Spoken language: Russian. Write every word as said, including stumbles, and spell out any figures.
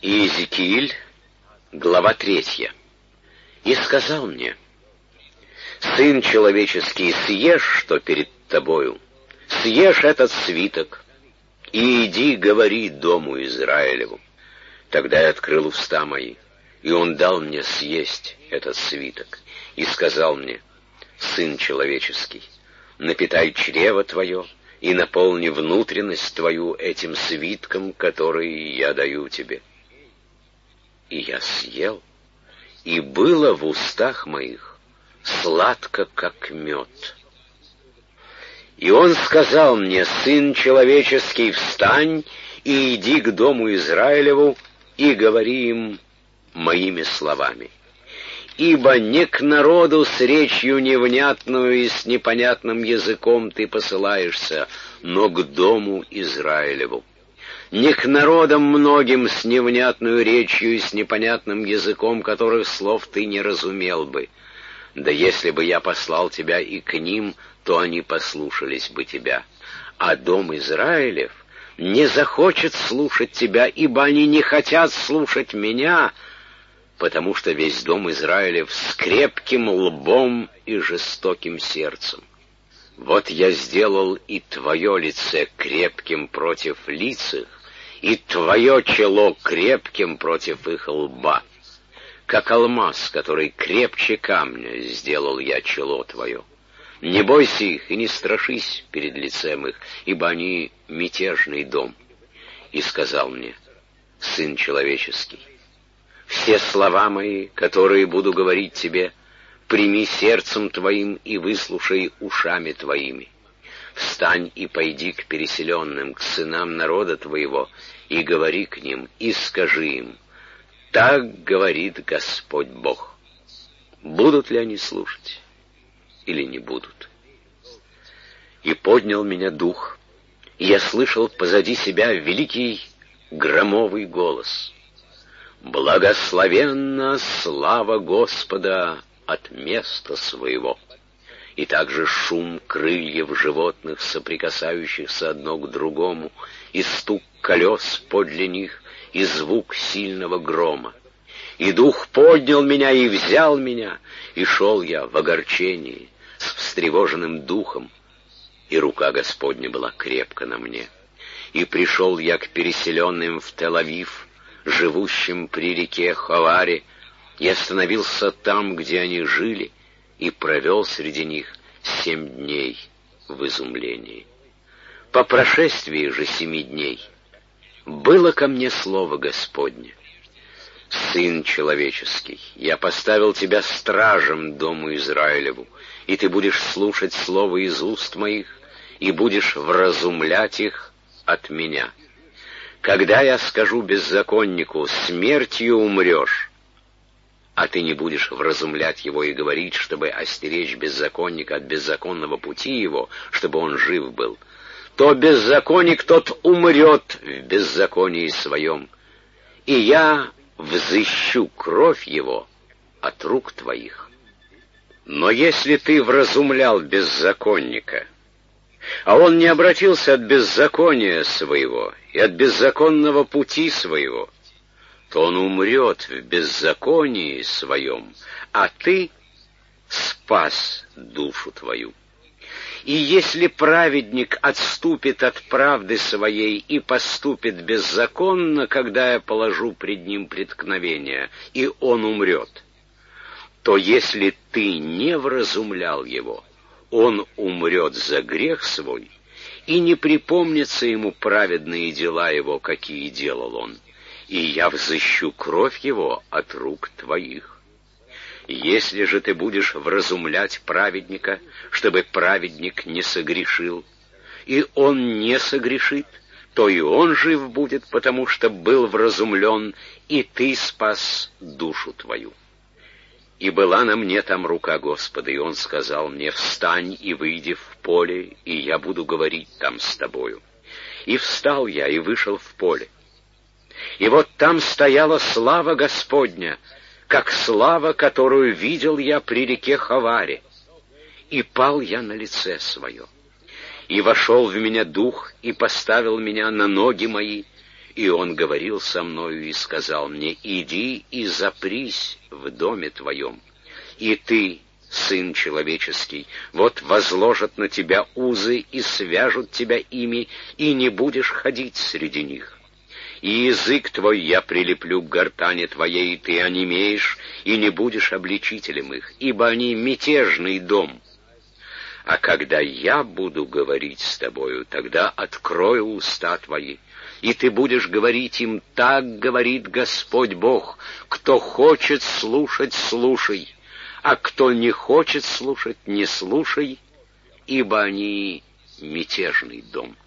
Иезекииль, глава третья. «И сказал мне: сын человеческий, съешь, что перед тобою, съешь этот свиток, и иди говори дому Израилеву». Тогда я открыл уста мои, и он дал мне съесть этот свиток, и сказал мне: сын человеческий, напитай чрево твое и наполни внутренность твою этим свитком, который я даю тебе. И я съел, и было в устах моих сладко, как мед. И он сказал мне: сын человеческий, встань и иди к дому Израилеву, и говори им моими словами. Ибо не к народу с речью невнятную и с непонятным языком ты посылаешься, но к дому Израилеву. Не к народам многим с невнятную речью и с непонятным языком, которых слов ты не разумел бы. Да если бы я послал тебя и к ним, то они послушались бы тебя. А дом Израилев не захочет слушать тебя, ибо они не хотят слушать меня, потому что весь дом Израилев с крепким лбом и жестоким сердцем. Вот я сделал и твое лице крепким против лиц их, и твое чело крепким против их лба. Как алмаз, который крепче камня, сделал я чело твое. Не бойся их и не страшись перед лицем их, ибо они мятежный дом. И сказал мне: сын человеческий, все слова мои, которые буду говорить тебе, прими сердцем твоим и выслушай ушами твоими. Встань и пойди к переселенным, к сынам народа твоего, и говори к ним, и скажи им: так говорит Господь Бог. Будут ли они слушать или не будут? И поднял меня дух, и я слышал позади себя великий громовый голос: благословенна слава Господа от места своего. И также шум крыльев животных, соприкасающихся одно к другому, и стук колес подле них, и звук сильного грома. И дух поднял меня и взял меня, и шел я в огорчении, с встревоженным духом, и рука Господня была крепко на мне. И пришел я к переселенным в Тель-Авив, живущим при реке Хаваре, и остановился там, где они жили, и провел среди них семь дней в изумлении. По прошествии же семи дней было ко мне слово Господне: сын человеческий, я поставил тебя стражем дому Израилеву, и ты будешь слушать слово из уст моих, и будешь вразумлять их от меня. Когда я скажу беззаконнику: смертью умрешь, а ты не будешь вразумлять его и говорить, чтобы остеречь беззаконника от беззаконного пути его, чтобы он жив был, то беззаконник тот умрет в беззаконии своем, и я взыщу кровь его от рук твоих. Но если ты вразумлял беззаконника, а он не обратился от беззакония своего и от беззаконного пути своего, то он умрет в беззаконии своем, а ты спас душу твою. И если праведник отступит от правды своей и поступит беззаконно, когда я положу пред ним преткновение, и он умрет, то если ты не вразумлял его, он умрет за грех свой, и не припомнятся ему праведные дела его, какие делал он, и я взыщу кровь его от рук твоих. Если же ты будешь вразумлять праведника, чтобы праведник не согрешил, и он не согрешит, то и он жив будет, потому что был вразумлен, и ты спас душу твою. И была на мне там рука Господа, и он сказал мне: встань и выйди в поле, и я буду говорить там с тобою. И встал я и вышел в поле. И вот там стояла слава Господня, как слава, которую видел я при реке Хаваре. И пал я на лице свое. И вошел в меня дух, и поставил меня на ноги мои, И он говорил со мною и сказал мне: иди и запрись в доме твоем, и ты, сын человеческий, вот возложат на тебя узы и свяжут тебя ими, и не будешь ходить среди них. И язык твой я прилеплю к гортани твоей, и ты онемеешь, и не будешь обличителем их, ибо они мятежный дом. А когда я буду говорить с тобою, тогда открою уста твои, и ты будешь говорить им: так говорит Господь Бог, кто хочет слушать, слушай, а кто не хочет слушать, не слушай, ибо они мятежный дом».